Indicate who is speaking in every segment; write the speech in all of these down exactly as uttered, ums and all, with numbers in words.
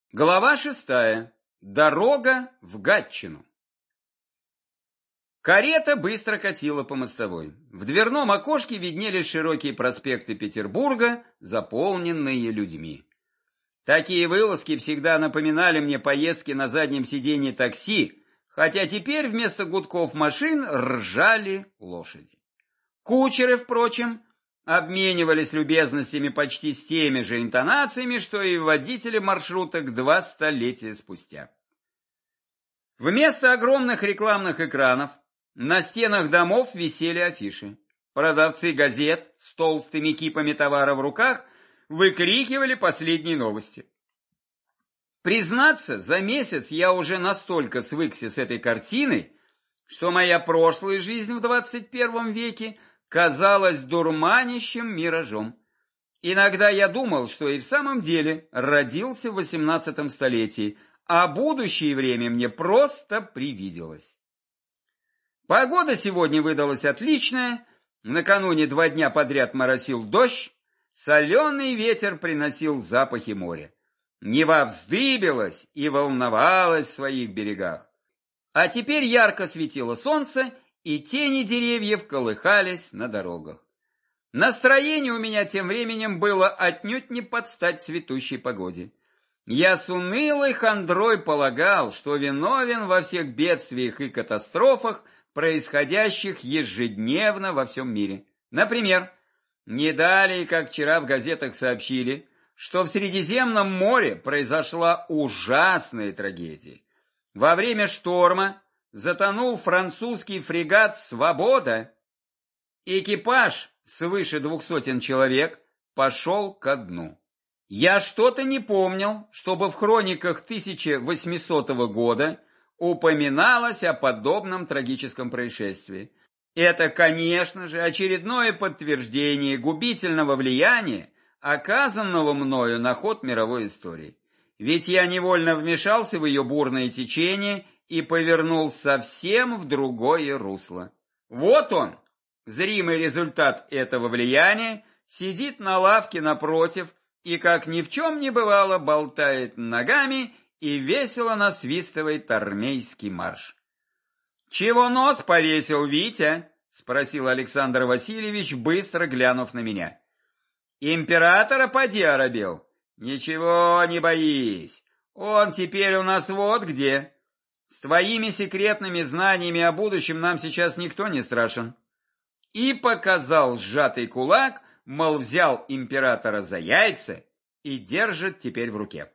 Speaker 1: Глава шестая. Дорога в Гатчину. Карета быстро катила по мостовой. В дверном окошке виднелись широкие проспекты Петербурга, заполненные людьми. Такие вылазки всегда напоминали мне поездки на заднем сиденье такси, хотя теперь вместо гудков машин ржали лошади. Кучеры, впрочем, обменивались любезностями почти с теми же интонациями, что и водители маршруток два столетия спустя. Вместо огромных рекламных экранов на стенах домов висели афиши. Продавцы газет с толстыми кипами товара в руках выкрикивали последние новости. Признаться, за месяц я уже настолько свыкся с этой картиной, что моя прошлая жизнь в двадцать первом веке казалась дурманящим миражом. Иногда я думал, что и в самом деле родился в восемнадцатом столетии, а будущее время мне просто привиделось. Погода сегодня выдалась отличная, накануне два дня подряд моросил дождь, соленый ветер приносил запахи моря. Нева вздыбилась и волновалась в своих берегах. А теперь ярко светило солнце, и тени деревьев колыхались на дорогах. Настроение у меня тем временем было отнюдь не под стать цветущей погоде. Я с унылой хандрой полагал, что виновен во всех бедствиях и катастрофах, происходящих ежедневно во всем мире. Например, не далее, как вчера в газетах сообщили, что в Средиземном море произошла ужасная трагедия. Во время шторма затонул французский фрегат «Свобода». Экипаж, свыше двух сотен человек, пошел ко дну. Я что-то не помнил, чтобы в хрониках тысяча восьмисотого года упоминалось о подобном трагическом происшествии. Это, конечно же, очередное подтверждение губительного влияния, оказанного мною на ход мировой истории. Ведь я невольно вмешался в ее бурное течение и повернул совсем в другое русло. Вот он, зримый результат этого влияния, сидит на лавке напротив и, как ни в чем не бывало, болтает ногами и весело насвистывает армейский марш. «Чего нос повесил, Витя?» — спросил Александр Васильевич, быстро глянув на меня. «Императора поди оробел? Ничего, не боись, он теперь у нас вот где. С твоими секретными знаниями о будущем нам сейчас никто не страшен». И показал сжатый кулак, мол, взял императора за яйца и держит теперь в руке.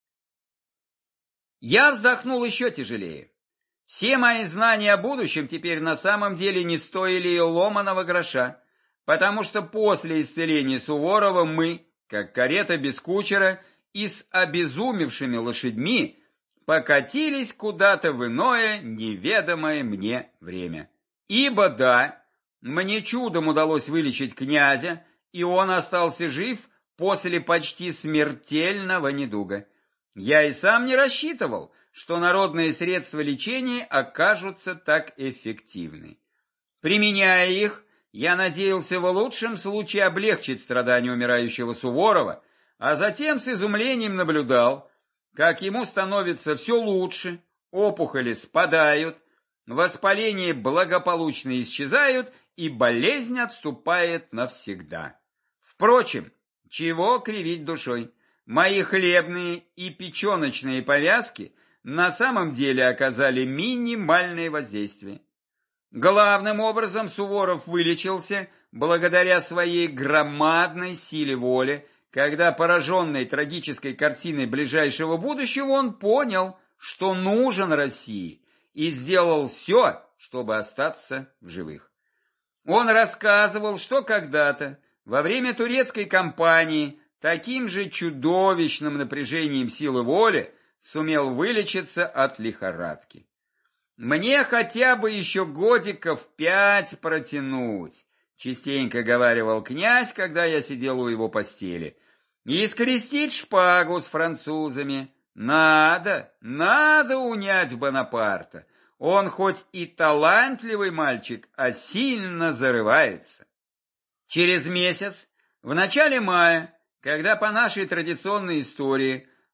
Speaker 1: Я вздохнул еще тяжелее. Все мои знания о будущем теперь на самом деле не стоили и ломаного гроша, потому что после исцеления Суворова мы, как карета без кучера и с обезумевшими лошадьми, покатились куда-то в иное, неведомое мне время. Ибо да, мне чудом удалось вылечить князя, и он остался жив после почти смертельного недуга. Я и сам не рассчитывал, что народные средства лечения окажутся так эффективны. Применяя их, я надеялся в лучшем случае облегчить страдания умирающего Суворова, а затем с изумлением наблюдал, как ему становится все лучше, опухоли спадают, воспаления благополучно исчезают, и болезнь отступает навсегда. Впрочем, чего кривить душой? Мои хлебные и печеночные повязки на самом деле оказали минимальное воздействие. Главным образом Суворов вылечился благодаря своей громадной силе воли, когда, пораженный трагической картиной ближайшего будущего, он понял, что нужен России, и сделал все, чтобы остаться в живых. Он рассказывал, что когда-то, во время турецкой кампании, таким же чудовищным напряжением силы воли сумел вылечиться от лихорадки. «Мне хотя бы еще годиков пять протянуть», — частенько говаривал князь, когда я сидел у его постели, «и скрестить шпагу с французами. Надо, надо унять Бонапарта. Он хоть и талантливый мальчик, а сильно зарывается». Через месяц, в начале мая, когда по нашей традиционной истории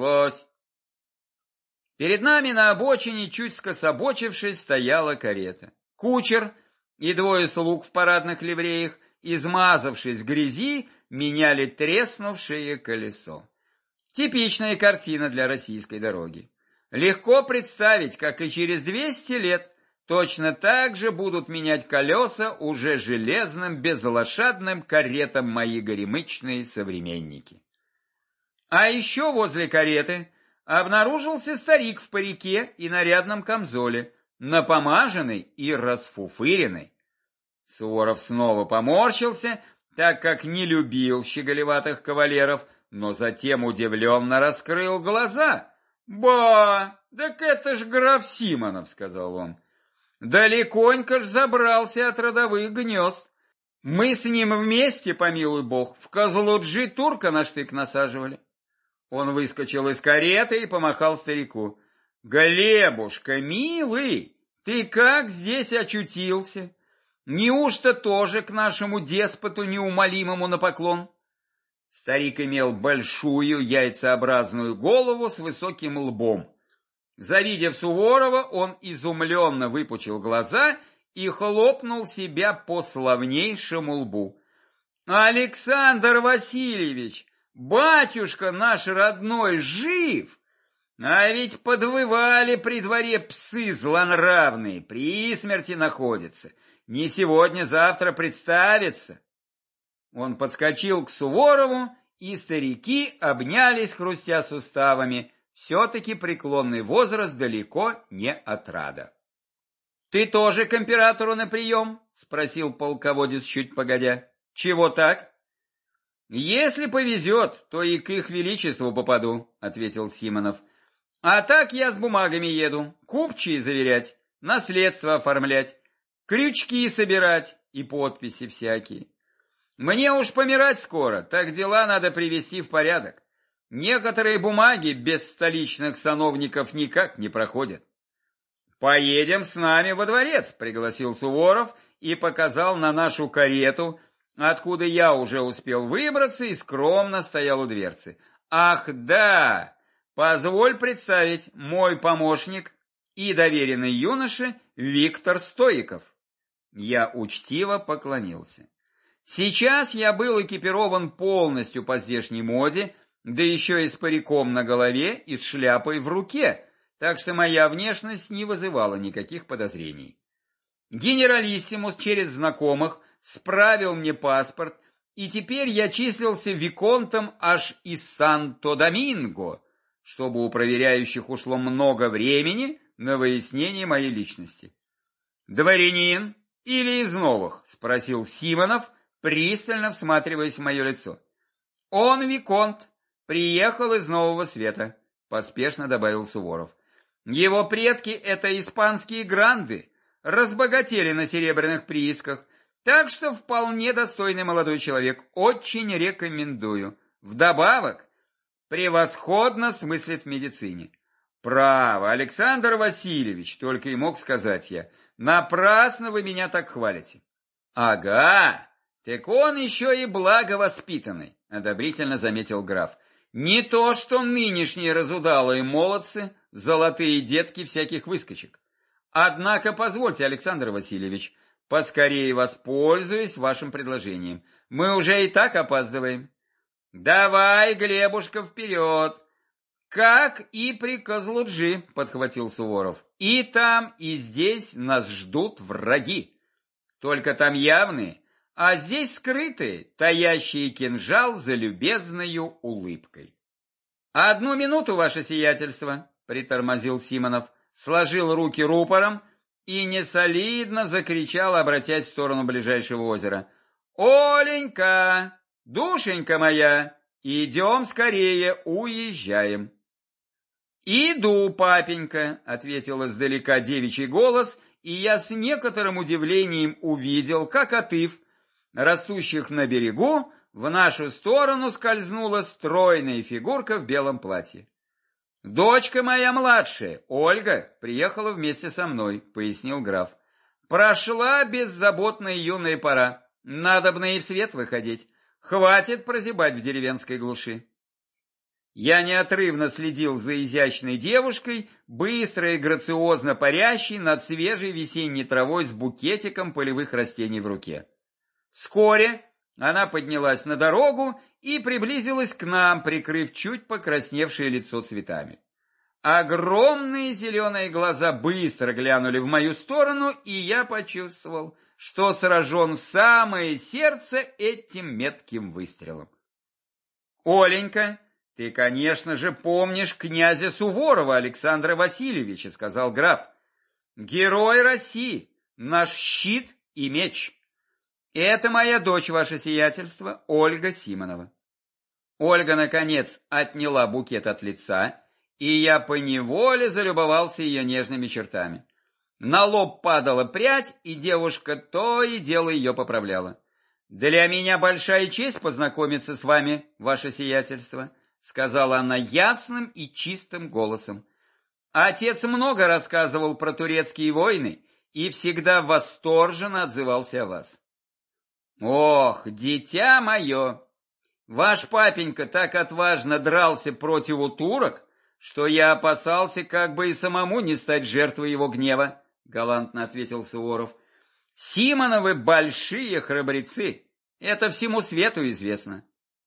Speaker 1: понеслось. Перед нами на обочине, чуть скособочившись, стояла карета. Кучер и двое слуг в парадных ливреях, измазавшись в грязи, меняли треснувшее колесо. Типичная картина для российской дороги. Легко представить, как и через двести лет точно так же будут менять колеса уже железным безлошадным каретам мои горемычные современники. А еще возле кареты обнаружился старик в парике и нарядном камзоле, напомаженный и расфуфыренный. Суворов снова поморщился, так как не любил щеголеватых кавалеров, но затем удивленно раскрыл глаза. «Ба, так это ж граф Симонов», — сказал он. «Далеконько ж забрался от родовых гнезд. Мы с ним вместе, помилуй бог, в Козлуджи турка на штык насаживали». Он выскочил из кареты и помахал старику. «Глебушка, милый, ты как здесь очутился? Неужто тоже к нашему деспоту неумолимому на поклон?» Старик имел большую яйцеобразную голову с высоким лбом. Завидев Суворова, он изумленно выпучил глаза и хлопнул себя по славнейшему лбу. «Александр Васильевич, батюшка наш родной жив! А ведь подвывали при дворе псы злонравные, при смерти находятся. Не сегодня-завтра представится». Он подскочил к Суворову, и старики обнялись, хрустя суставами. Все-таки преклонный возраст далеко не отрада. «Ты тоже к императору на прием?» — спросил полководец чуть погодя. «Чего так?» «Если повезет, то и к их величеству попаду», — ответил Симонов. «А так я с бумагами еду, купчие заверять, наследство оформлять, крючки собирать и подписи всякие. Мне уж помирать скоро, так дела надо привести в порядок. Некоторые бумаги без столичных сановников никак не проходят». «Поедем с нами во дворец», — пригласил Суворов и показал на нашу карету, откуда я уже успел выбраться и скромно стоял у дверцы. «Ах, да! Позволь представить, мой помощник и доверенный юноше Виктор Стоиков». Я учтиво поклонился. Сейчас я был экипирован полностью по здешней моде, да еще и с париком на голове и с шляпой в руке, так что моя внешность не вызывала никаких подозрений. Генералиссимус через знакомых справил мне паспорт, и теперь я числился виконтом аж из Санто-Доминго, чтобы у проверяющих ушло много времени на выяснение моей личности. «Дворянин или из новых?» — спросил Симонов, пристально всматриваясь в мое лицо. «Он виконт, приехал из Нового Света», — поспешно добавил Суворов. «Его предки — это испанские гранды, разбогатели на серебряных приисках, так что вполне достойный молодой человек, очень рекомендую. Вдобавок, превосходно смыслит в медицине». «Право, Александр Васильевич», — только и мог сказать я, — «напрасно вы меня так хвалите». «Ага, так он еще и благовоспитанный», — одобрительно заметил граф. «Не то, что нынешние разудалые молодцы, золотые детки всяких выскочек. Однако позвольте, Александр Васильевич, поскорее воспользуюсь вашим предложением. Мы уже и так опаздываем». «Давай, Глебушка, вперед!» «Как и при Козлуджи», — подхватил Суворов. «И там, и здесь нас ждут враги. Только там явные, а здесь скрытые, таящие кинжал за любезною улыбкой». «Одну минуту, ваше сиятельство», — притормозил Симонов, сложил руки рупором и несолидно закричал, обратясь в сторону ближайшего озера. «Оленька, душенька моя, идем скорее, уезжаем». «Иду, папенька», — ответил издалека девичий голос, и я с некоторым удивлением увидел, как от ив, растущих на берегу, в нашу сторону скользнула стройная фигурка в белом платье. «Дочка моя младшая, Ольга, приехала вместе со мной», — пояснил граф. «Прошла беззаботная юная пора, надобно и в свет выходить, хватит прозябать в деревенской глуши». Я неотрывно следил за изящной девушкой, быстро и грациозно парящей над свежей весенней травой с букетиком полевых растений в руке. Вскоре она поднялась на дорогу и приблизилась к нам, прикрыв чуть покрасневшее лицо цветами. Огромные зеленые глаза быстро глянули в мою сторону, и я почувствовал, что сражен в самое сердце этим метким выстрелом. «Оленька, ты, конечно же, помнишь князя Суворова Александра Васильевича», — сказал граф. «Герой России, наш щит и меч. Это моя дочь, ваше сиятельство, Ольга Симонова. Ольга, наконец, отняла букет от лица, и я поневоле залюбовался ее нежными чертами. На лоб падала прядь, и девушка то и дело ее поправляла. «Для меня большая честь познакомиться с вами, ваше сиятельство», сказала она ясным и чистым голосом. «Отец много рассказывал про турецкие войны и всегда восторженно отзывался о вас». «Ох, дитя мое! Ваш папенька так отважно дрался против турок, что я опасался, как бы и самому не стать жертвой его гнева», галантно ответил Суворов. «Симоновы большие храбрецы, это всему свету известно».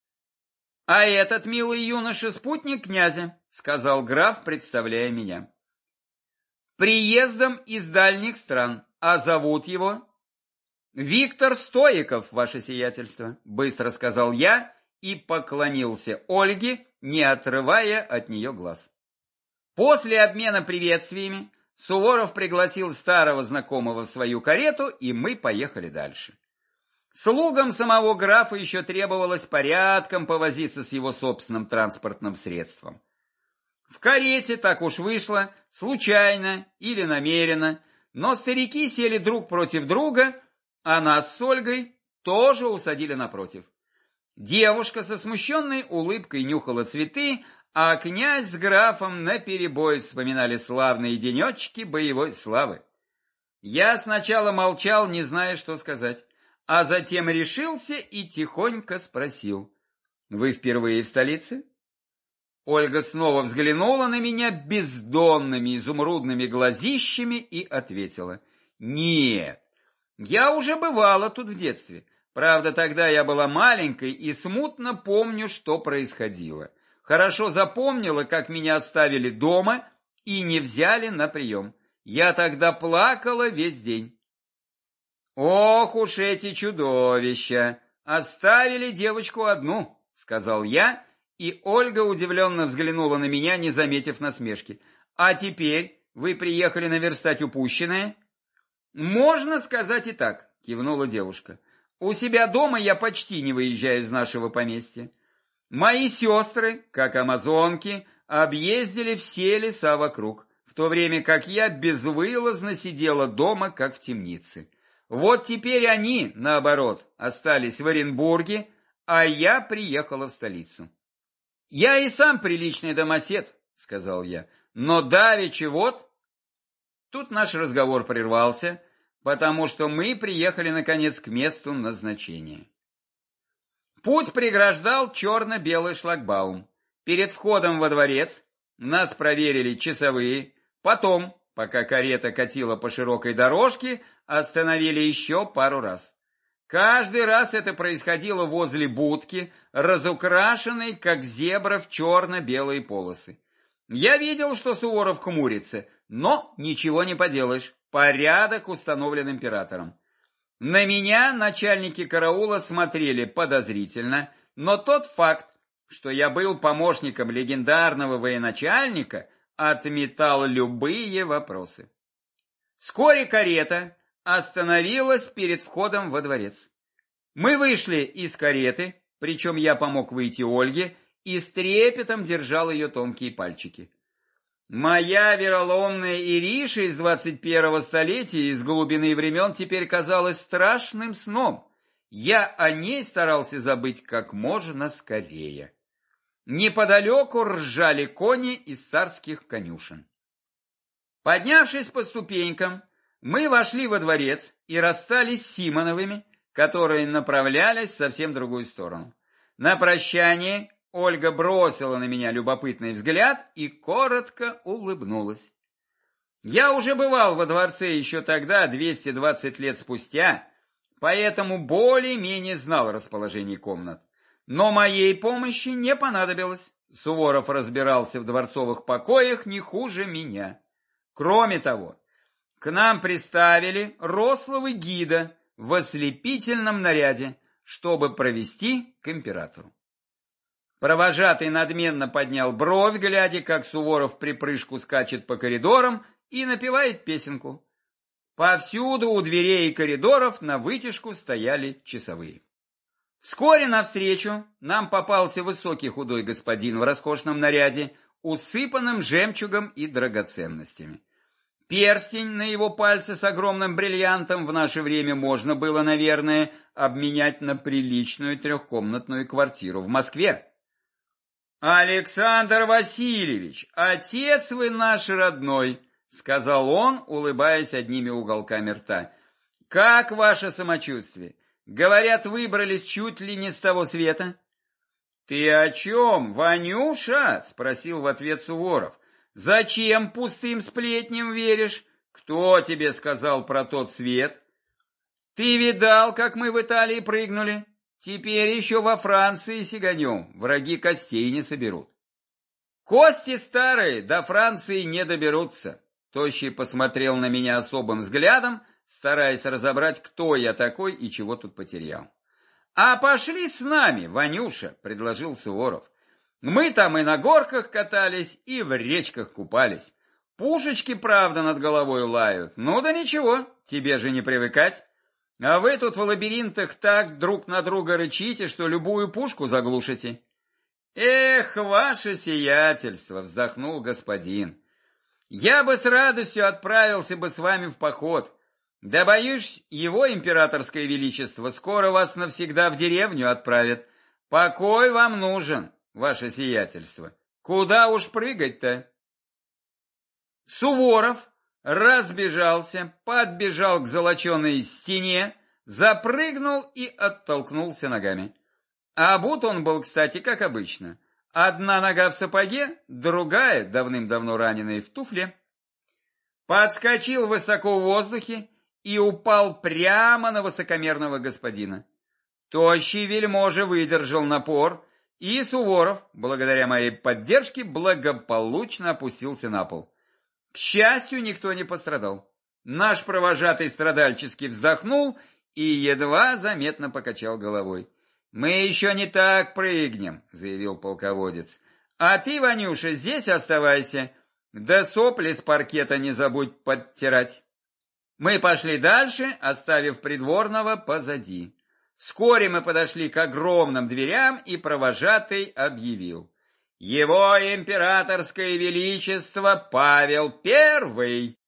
Speaker 1: «А этот милый юноша спутник князя», сказал граф, представляя меня. «Приездом из дальних стран, а зовут его...» «Виктор Стоиков, ваше сиятельство», быстро сказал я и поклонился Ольге, не отрывая от нее глаз. После обмена приветствиями Суворов пригласил старого знакомого в свою карету, и мы поехали дальше. Слугам самого графа еще требовалось порядком повозиться с его собственным транспортным средством. В карете так уж вышло, случайно или намеренно, но старики сели друг против друга, а нас с Ольгой тоже усадили напротив. Девушка со смущенной улыбкой нюхала цветы, а князь с графом наперебой вспоминали славные денечки боевой славы. Я сначала молчал, не зная, что сказать, а затем решился и тихонько спросил: «Вы впервые в столице?» Ольга снова взглянула на меня бездонными изумрудными глазищами и ответила: «Нет, я уже бывала тут в детстве. Правда, тогда я была маленькой и смутно помню, что происходило. Хорошо запомнила, как меня оставили дома и не взяли на прием. Я тогда плакала весь день». «Ох уж эти чудовища! Оставили девочку одну», — сказал я, и Ольга удивленно взглянула на меня, не заметив насмешки. «А теперь вы приехали наверстать упущенное?» «Можно сказать и так», — кивнула девушка. «У себя дома я почти не выезжаю из нашего поместья. Мои сестры, как амазонки, объездили все леса вокруг, в то время как я безвылазно сидела дома, как в темнице. Вот теперь они, наоборот, остались в Оренбурге, а я приехала в столицу». «Я и сам приличный домосед», — сказал я, — «но давеча вот...» Тут наш разговор прервался, потому что мы приехали, наконец, к месту назначения. Путь преграждал черно-белый шлагбаум. Перед входом во дворец нас проверили часовые, потом, пока карета катила по широкой дорожке, остановили еще пару раз. Каждый раз это происходило возле будки, разукрашенной, как зебра, в черно-белые полосы. Я видел, что Суворов хмурится, но ничего не поделаешь, порядок установлен императором. На меня начальники караула смотрели подозрительно, но тот факт, что я был помощником легендарного военачальника, отметал любые вопросы. Вскоре карета остановилась перед входом во дворец. Мы вышли из кареты, причем я помог выйти Ольге и с трепетом держал ее тонкие пальчики. Моя вероломная Ириша из двадцать первого столетия, из глубины времен, теперь казалась страшным сном. Я о ней старался забыть как можно скорее. Неподалеку ржали кони из царских конюшен. Поднявшись по ступенькам, мы вошли во дворец и расстались с Симоновыми, которые направлялись в совсем другую сторону. На прощание Ольга бросила на меня любопытный взгляд и коротко улыбнулась. Я уже бывал во дворце еще тогда, двести двадцать лет спустя, поэтому более-менее знал расположение комнат. Но моей помощи не понадобилось. Суворов разбирался в дворцовых покоях не хуже меня. Кроме того, к нам приставили рослого гида в ослепительном наряде, чтобы провести к императору. Провожатый надменно поднял бровь, глядя, как Суворов в припрыжку скачет по коридорам и напевает песенку. Повсюду у дверей и коридоров на вытяжку стояли часовые. Вскоре навстречу нам попался высокий худой господин в роскошном наряде, усыпанным жемчугом и драгоценностями. Перстень на его пальце с огромным бриллиантом в наше время можно было, наверное, обменять на приличную трехкомнатную квартиру в Москве. «Александр Васильевич, отец вы наш родной», — сказал он, улыбаясь одними уголками рта. «Как ваше самочувствие? Говорят, выбрались чуть ли не с того света». «Ты о чем, Ванюша?» — спросил в ответ Суворов. «Зачем пустым сплетням веришь? Кто тебе сказал про тот свет? Ты видал, как мы в Италии прыгнули? Теперь еще во Франции сиганем, враги костей не соберут». «Кости старые до Франции не доберутся». Тощий посмотрел на меня особым взглядом, стараясь разобрать, кто я такой и чего тут потерял. «А пошли с нами, Ванюша», — предложил Суворов. «Мы там и на горках катались, и в речках купались. Пушечки, правда, над головой лают. Ну да ничего, тебе же не привыкать. А вы тут в лабиринтах так друг на друга рычите, что любую пушку заглушите». «Эх, ваше сиятельство», — вздохнул господин. «Я бы с радостью отправился бы с вами в поход. Да, боюсь, его императорское величество скоро вас навсегда в деревню отправит. Покой вам нужен, ваше сиятельство. Куда уж прыгать-то?» Суворов разбежался, подбежал к золоченой стене, запрыгнул и оттолкнулся ногами. А обут он был, кстати, как обычно. Одна нога в сапоге, другая, давным-давно раненая, в туфле. Подскочил высоко в воздухе и упал прямо на высокомерного господина. Тощий вельможа выдержал напор, и Суворов, благодаря моей поддержке, благополучно опустился на пол. К счастью, никто не пострадал. Наш провожатый страдальчески вздохнул и едва заметно покачал головой. «Мы еще не так прыгнем», — заявил полководец. «А ты, Ванюша, здесь оставайся, да сопли с паркета не забудь подтирать». Мы пошли дальше, оставив придворного позади. Вскоре мы подошли к огромным дверям, и провожатый объявил: «Его императорское величество Павел Первый!»